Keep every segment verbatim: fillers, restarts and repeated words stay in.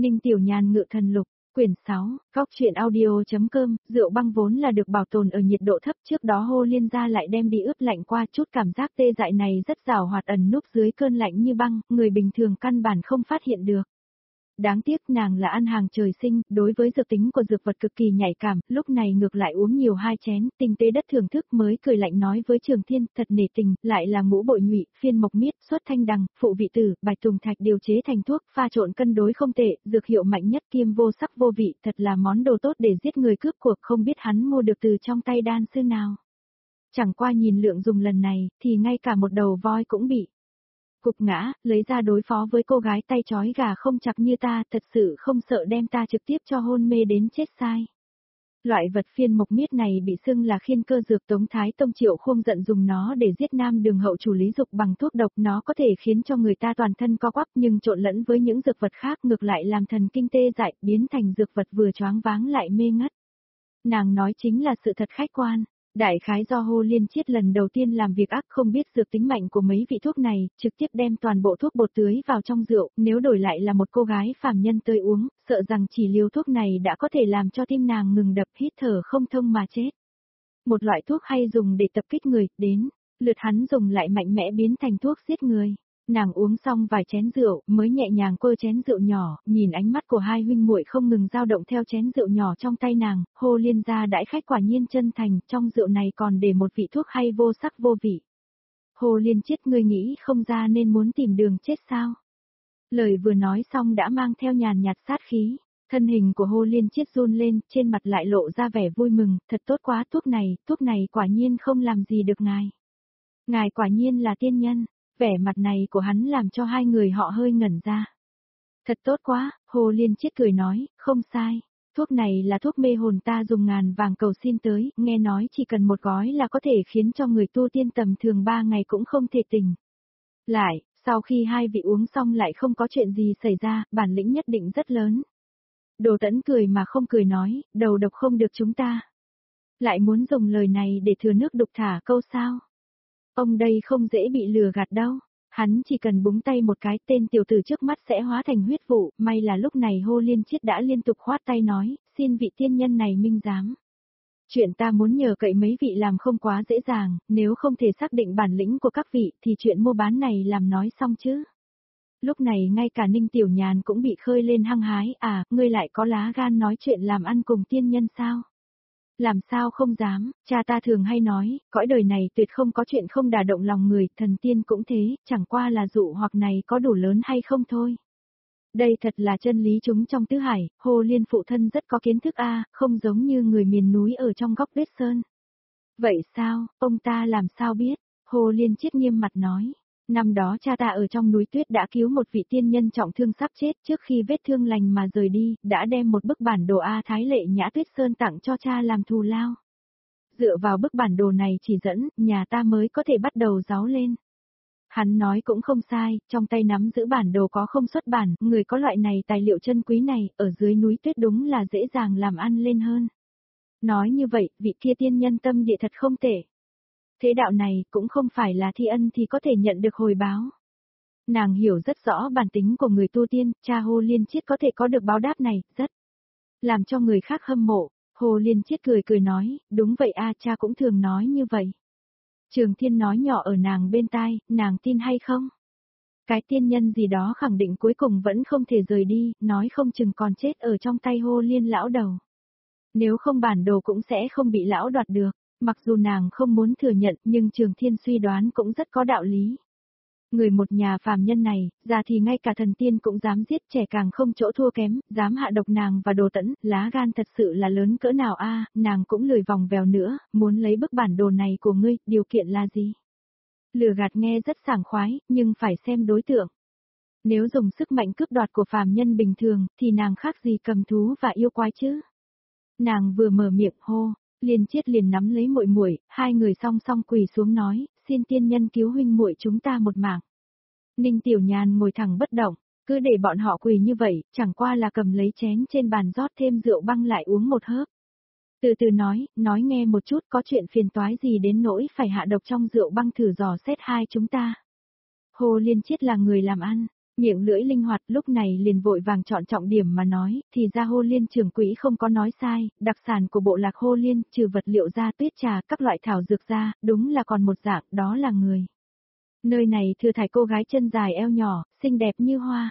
Ninh Tiểu Nhàn ngự thần lục, quyển sáu, góc truyện audio.com, rượu băng vốn là được bảo tồn ở nhiệt độ thấp, trước đó Hồ Liên gia lại đem đi ướp lạnh qua, chút cảm giác tê dại này rất rào hoạt ẩn núp dưới cơn lạnh như băng, người bình thường căn bản không phát hiện được. Đáng tiếc nàng là ăn hàng trời sinh, đối với dược tính của dược vật cực kỳ nhạy cảm, lúc này ngược lại uống nhiều hai chén, tinh tế đất thưởng thức mới cười lạnh nói với Trường Thiên, thật nể tình, lại là ngũ bội nhụy, phiên mộc miết, xuất thanh đằng, phụ vị tử, bạch tùng thạch điều chế thành thuốc, pha trộn cân đối không tệ, dược hiệu mạnh nhất kiêm vô sắc vô vị, thật là món đồ tốt để giết người cướp cuộc, không biết hắn mua được từ trong tay đan sư nào. Chẳng qua nhìn lượng dùng lần này, thì ngay cả một đầu voi cũng bị cục ngã, lấy ra đối phó với cô gái tay trói gà không chặt như ta, thật sự không sợ đem ta trực tiếp cho hôn mê đến chết sai. Loại vật phiên mộc miết này bị xưng là khiên cơ dược, Tống Thái Tông Triệu Khung giận dùng nó để giết nam đường hậu chủ Lý Dục bằng thuốc độc, nó có thể khiến cho người ta toàn thân co quắp nhưng trộn lẫn với những dược vật khác ngược lại làm thần kinh tê dại, biến thành dược vật vừa choáng váng lại mê ngất. Nàng nói chính là sự thật khách quan. Đại khái do Hồ Liên Chiết lần đầu tiên làm việc ác không biết dược tính mạnh của mấy vị thuốc này, trực tiếp đem toàn bộ thuốc bột tưới vào trong rượu, nếu đổi lại là một cô gái phàm nhân tới uống, sợ rằng chỉ liều thuốc này đã có thể làm cho tim nàng ngừng đập, hít thở không thông mà chết. Một loại thuốc hay dùng để tập kích người, đến lượt hắn dùng lại mạnh mẽ biến thành thuốc giết người. Nàng uống xong vài chén rượu, mới nhẹ nhàng quơ chén rượu nhỏ, nhìn ánh mắt của hai huynh muội không ngừng dao động theo chén rượu nhỏ trong tay nàng, Hồ Liên gia đãi khách quả nhiên chân thành, trong rượu này còn để một vị thuốc hay vô sắc vô vị. Hồ Liên Chiết, ngươi nghĩ không ra nên muốn tìm đường chết sao? Lời vừa nói xong đã mang theo nhàn nhạt sát khí, thân hình của Hồ Liên Chiết run lên, trên mặt lại lộ ra vẻ vui mừng, thật tốt quá, thuốc này, thuốc này quả nhiên không làm gì được ngài. Ngài quả nhiên là tiên nhân. Vẻ mặt này của hắn làm cho hai người họ hơi ngẩn ra. Thật tốt quá, Hồ Liên Chiết cười nói, không sai. Thuốc này là thuốc mê hồn, ta dùng ngàn vàng cầu xin tới, nghe nói chỉ cần một gói là có thể khiến cho người tu tiên tầm thường ba ngày cũng không thể tỉnh. Lại, sau khi hai vị uống xong lại không có chuyện gì xảy ra, bản lĩnh nhất định rất lớn. Đồ Tẫn cười mà không cười nói, đầu độc không được chúng ta. Lại muốn dùng lời này để thừa nước đục thả câu sao? Ông đây không dễ bị lừa gạt đâu, hắn chỉ cần búng tay một cái, tên tiểu tử trước mắt sẽ hóa thành huyết vụ, may là lúc này Hồ Liên Chiết đã liên tục khoát tay nói, xin vị tiên nhân này minh giám. Chuyện ta muốn nhờ cậy mấy vị làm không quá dễ dàng, nếu không thể xác định bản lĩnh của các vị thì chuyện mua bán này làm nói xong chứ. Lúc này ngay cả Ninh Tiểu Nhàn cũng bị khơi lên hăng hái, à, ngươi lại có lá gan nói chuyện làm ăn cùng tiên nhân sao? Làm sao không dám, cha ta thường hay nói, cõi đời này tuyệt không có chuyện không đả động lòng người, thần tiên cũng thế, chẳng qua là dụ hoặc này có đủ lớn hay không thôi. Đây thật là chân lý chúng trong tứ hải, Hồ Liên phụ thân rất có kiến thức a, không giống như người miền núi ở trong góc vết sơn. Vậy sao, ông ta làm sao biết? Hồ Liên Chiết nghiêm mặt nói. Năm đó cha ta ở trong núi tuyết đã cứu một vị tiên nhân trọng thương sắp chết, trước khi vết thương lành mà rời đi, đã đem một bức bản đồ A Thái Lệ Nhã Tuyết Sơn tặng cho cha làm thù lao. Dựa vào bức bản đồ này chỉ dẫn, nhà ta mới có thể bắt đầu giáo lên. Hắn nói cũng không sai, trong tay nắm giữ bản đồ có không xuất bản, người có loại này tài liệu chân quý này, ở dưới núi tuyết đúng là dễ dàng làm ăn lên hơn. Nói như vậy, vị kia tiên nhân tâm địa thật không tệ. Thế đạo này cũng không phải là thi ân thì có thể nhận được hồi báo. Nàng hiểu rất rõ bản tính của người tu tiên, cha Hồ Liên Chiết có thể có được báo đáp này, rất làm cho người khác hâm mộ. Hồ Liên Chiết cười cười nói, đúng vậy a, cha cũng thường nói như vậy. Trường Thiên nói nhỏ ở nàng bên tai, nàng tin hay không? Cái tiên nhân gì đó khẳng định cuối cùng vẫn không thể rời đi, nói không chừng còn chết ở trong tay Hồ Liên lão đầu. Nếu không bản đồ cũng sẽ không bị lão đoạt được. Mặc dù nàng không muốn thừa nhận nhưng Trường Thiên suy đoán cũng rất có đạo lý. Người một nhà phàm nhân này, già thì ngay cả thần tiên cũng dám giết, trẻ càng không chỗ thua kém, dám hạ độc nàng và Đồ Tẫn, lá gan thật sự là lớn cỡ nào a, nàng cũng lười vòng vèo nữa, muốn lấy bức bản đồ này của ngươi, điều kiện là gì? Lừa gạt nghe rất sảng khoái, nhưng phải xem đối tượng. Nếu dùng sức mạnh cướp đoạt của phàm nhân bình thường, thì nàng khác gì cầm thú và yêu quái chứ? Nàng vừa mở miệng hô. Liên Chiết liền nắm lấy muội muội, hai người song song quỳ xuống nói, xin tiên nhân cứu huynh muội chúng ta một mạng. Ninh Tiểu Nhàn ngồi thẳng bất động, cứ để bọn họ quỳ như vậy, chẳng qua là cầm lấy chén trên bàn rót thêm rượu băng lại uống một hớp. Từ từ nói, nói nghe một chút có chuyện phiền toái gì đến nỗi phải hạ độc trong rượu băng thử dò xét hai chúng ta. Hồ Liên Chiết là người làm ăn, Miệng lưỡi linh hoạt lúc này liền vội vàng chọn trọng điểm mà nói, thì ra Hô Liên trưởng quỹ không có nói sai, đặc sản của bộ lạc Hô Liên, trừ vật liệu ra tuyết trà, các loại thảo dược ra, đúng là còn một dạng, đó là người. Nơi này thừa thải cô gái chân dài eo nhỏ, xinh đẹp như hoa.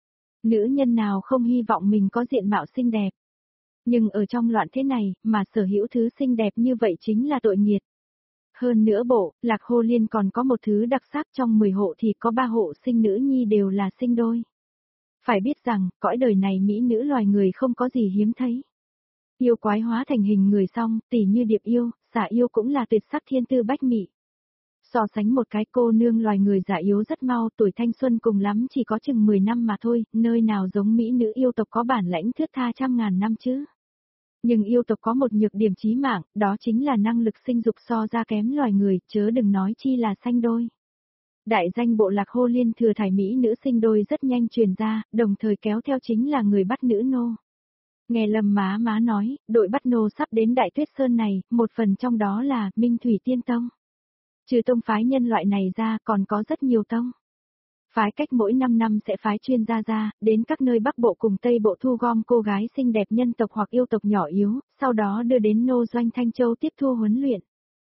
Nữ nhân nào không hy vọng mình có diện mạo xinh đẹp. Nhưng ở trong loạn thế này, mà sở hữu thứ xinh đẹp như vậy chính là tội nghiệt. Hơn nữa bộ, lạc Hô Liên còn có một thứ đặc sắc, trong mười hộ thì có ba hộ sinh nữ nhi đều là sinh đôi. Phải biết rằng, cõi đời này mỹ nữ loài người không có gì hiếm thấy. Yêu quái hóa thành hình người xong, tỉ như điệp yêu, xả yêu cũng là tuyệt sắc thiên tư bách mỹ. So sánh một cái cô nương loài người già yếu rất mau, tuổi thanh xuân cùng lắm chỉ có chừng mười năm mà thôi, nơi nào giống mỹ nữ yêu tộc có bản lãnh thướt tha trăm ngàn năm chứ. Nhưng yêu tộc có một nhược điểm chí mạng, đó chính là năng lực sinh dục so ra kém loài người, chớ đừng nói chi là sanh đôi. Đại danh bộ lạc Hô Liên thừa thải mỹ nữ sinh đôi rất nhanh truyền ra, đồng thời kéo theo chính là người bắt nữ nô. Nghe Lâm má má nói, đội bắt nô sắp đến Đại Tuyết Sơn này, một phần trong đó là Minh Thủy Tiên Tông. Trừ tông phái nhân loại này ra còn có rất nhiều tông. Phái cách mỗi năm năm sẽ phái chuyên gia ra, đến các nơi Bắc Bộ cùng Tây Bộ thu gom cô gái xinh đẹp nhân tộc hoặc yêu tộc nhỏ yếu, sau đó đưa đến nô doanh Thanh Châu tiếp thu huấn luyện.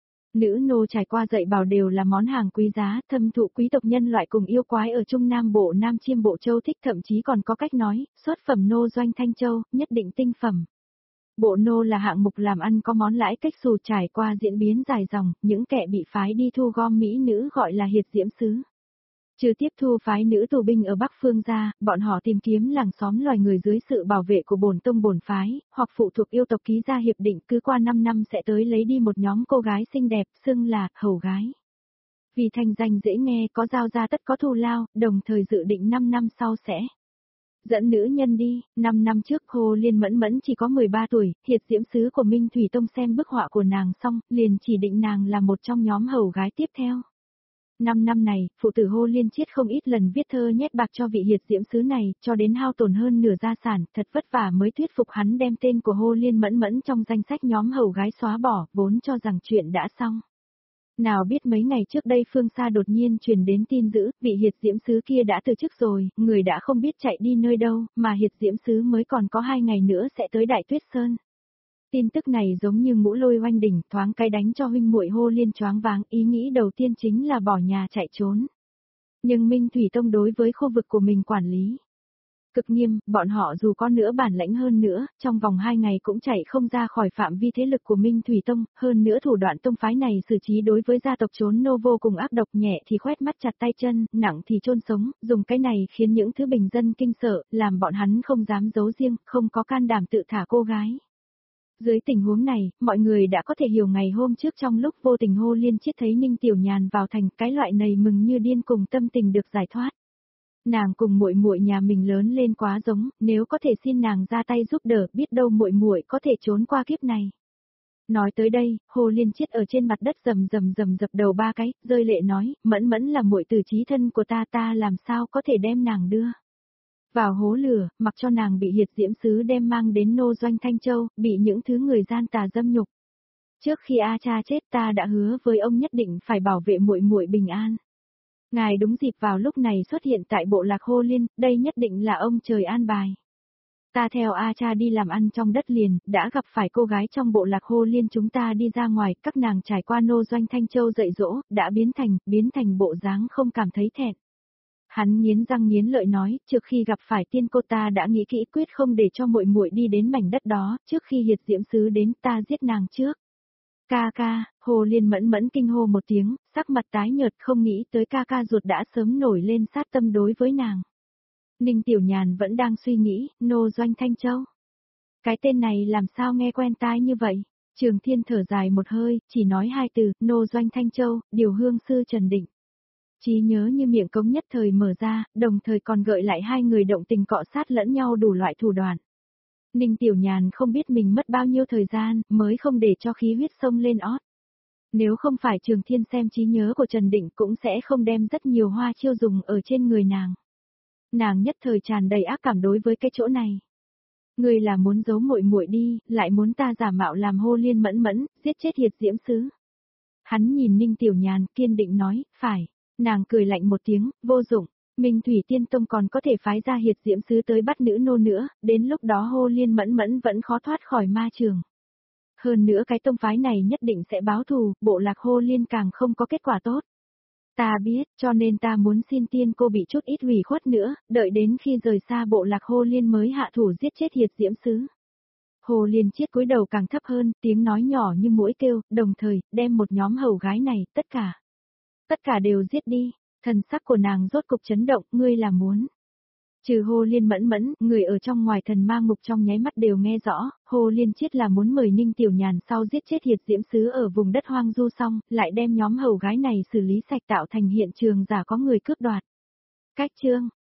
Nữ nô trải qua dạy bảo đều là món hàng quý giá, thâm thụ quý tộc nhân loại cùng yêu quái ở Trung Nam Bộ Nam Chiêm Bộ Châu thích, thậm chí còn có cách nói, xuất phẩm nô doanh Thanh Châu, nhất định tinh phẩm. Bộ nô là hạng mục làm ăn có món lãi cách xù, trải qua diễn biến dài dòng, những kẻ bị phái đi thu gom mỹ nữ gọi là hiệt diễm sứ. Trừ tiếp thu phái nữ tù binh ở Bắc Phương ra, bọn họ tìm kiếm làng xóm loài người dưới sự bảo vệ của bổn tông bổn phái, hoặc phụ thuộc yêu tộc ký ra hiệp định, cứ qua năm năm sẽ tới lấy đi một nhóm cô gái xinh đẹp, xưng là hầu gái. Vì thành danh dễ nghe, có giao ra tất có thù lao, đồng thời dự định năm năm sau sẽ dẫn nữ nhân đi. Năm năm trước Hồ Liên Mẫn Mẫn chỉ có mười ba tuổi, hiệt diễm sứ của Minh Thủy Tông xem bức họa của nàng xong, liền chỉ định nàng là một trong nhóm hầu gái tiếp theo. Năm năm này, phụ tử Hô Liên Chiết không ít lần viết thơ nhét bạc cho vị hiệt diễm sứ này, cho đến hao tổn hơn nửa gia sản, thật vất vả mới thuyết phục hắn đem tên của Hô Liên Mẫn Mẫn trong danh sách nhóm hầu gái xóa bỏ, vốn cho rằng chuyện đã xong. Nào biết mấy ngày trước đây phương xa đột nhiên truyền đến tin dữ, vị hiệt diễm sứ kia đã từ chức rồi, người đã không biết chạy đi nơi đâu, mà hiệt diễm sứ mới còn có hai ngày nữa sẽ tới Đại Tuyết Sơn. Tin tức này giống như ngũ lôi oanh đỉnh, thoáng cái đánh cho huynh muội Hô Liên choáng váng, ý nghĩ đầu tiên chính là bỏ nhà chạy trốn. Nhưng Minh Thủy Tông đối với khu vực của mình quản lý cực nghiêm, bọn họ dù có nữa bản lãnh hơn nữa, trong vòng hai ngày cũng chạy không ra khỏi phạm vi thế lực của Minh Thủy Tông, hơn nữa thủ đoạn tông phái này xử trí đối với gia tộc trốn nô vô cùng ác độc, nhẹ thì khoét mắt chặt tay chân, nặng thì chôn sống, dùng cái này khiến những thứ bình dân kinh sợ, làm bọn hắn không dám giấu riêng, không có can đảm tự thả cô gái. Dưới tình huống này, mọi người đã có thể hiểu ngày hôm trước trong lúc vô tình Hô Liên Chiết thấy Ninh Tiểu Nhàn vào thành, cái loại này mừng như điên cùng tâm tình được giải thoát. Nàng cùng muội muội nhà mình lớn lên quá giống, nếu có thể xin nàng ra tay giúp đỡ, biết đâu muội muội có thể trốn qua kiếp này. Nói tới đây, Hô Liên Chiết ở trên mặt đất rầm rầm rầm dập đầu ba cái, rơi lệ nói, Mẫn Mẫn là muội từ chí thân của ta, ta làm sao có thể đem nàng đưa vào hố lửa, mặc cho nàng bị hiệt diễm sứ đem mang đến nô doanh Thanh Châu, bị những thứ người gian tà dâm nhục. Trước khi A cha chết ta đã hứa với ông nhất định phải bảo vệ muội muội bình an. Ngài đúng dịp vào lúc này xuất hiện tại bộ lạc Hô Liên, đây nhất định là ông trời an bài. Ta theo A cha đi làm ăn trong đất liền, đã gặp phải cô gái trong bộ lạc Hô Liên, chúng ta đi ra ngoài, các nàng trải qua nô doanh Thanh Châu dạy dỗ, đã biến thành, biến thành bộ dáng không cảm thấy thẹn. Hắn nghiến răng nghiến lợi nói, trước khi gặp phải tiên cô ta đã nghĩ kỹ quyết không để cho muội muội đi đến mảnh đất đó, trước khi hiệt diễm sứ đến ta giết nàng trước. Ca ca, Hồ Liên Mẫn Mẫn kinh hô một tiếng, sắc mặt tái nhợt, không nghĩ tới ca ca ruột đã sớm nổi lên sát tâm đối với nàng. Ninh Tiểu Nhàn vẫn đang suy nghĩ, nô doanh Thanh Châu. Cái tên này làm sao nghe quen tai như vậy? Trường Thiên thở dài một hơi, chỉ nói hai từ, nô doanh Thanh Châu, điều hương sư Trần Định. Trí nhớ như miệng cống nhất thời mở ra, đồng thời còn gợi lại hai người động tình cọ sát lẫn nhau đủ loại thủ đoạn. Ninh Tiểu Nhàn không biết mình mất bao nhiêu thời gian, mới không để cho khí huyết sông lên ót. Nếu không phải Trường Thiên xem trí nhớ của Trần Định cũng sẽ không đem rất nhiều hoa chiêu dùng ở trên người nàng. Nàng nhất thời tràn đầy ác cảm đối với cái chỗ này. Ngươi là muốn giấu muội muội đi, lại muốn ta giả mạo làm Hô Liên Mẫn Mẫn, giết chết hiệt diễm sứ. Hắn nhìn Ninh Tiểu Nhàn kiên định nói, phải. Nàng cười lạnh một tiếng, vô dụng, Minh Thủy Tiên Tông còn có thể phái ra hiệt diễm sứ tới bắt nữ nô nữa, đến lúc đó Hồ Liên Mẫn Mẫn vẫn khó thoát khỏi ma trường. Hơn nữa cái tông phái này nhất định sẽ báo thù, bộ lạc Hồ Liên càng không có kết quả tốt. Ta biết, cho nên ta muốn xin tiên cô bị chút ít ủy khuất nữa, đợi đến khi rời xa bộ lạc Hồ Liên mới hạ thủ giết chết hiệt diễm sứ. Hồ Liên Chiết cúi đầu càng thấp hơn, tiếng nói nhỏ như muỗi kêu, đồng thời, đem một nhóm hầu gái này, tất cả. Tất cả đều giết đi, thần sắc của nàng rốt cục chấn động, ngươi là muốn. Trừ Hồ Liên Mẫn Mẫn, người ở trong ngoài thần ma ngục trong nháy mắt đều nghe rõ, Hồ Liên Chiết là muốn mời Ninh Tiểu Nhàn sau giết chết hiệt diễm sứ ở vùng đất hoang du xong, lại đem nhóm hầu gái này xử lý sạch tạo thành hiện trường giả có người cướp đoạt. Cách chương,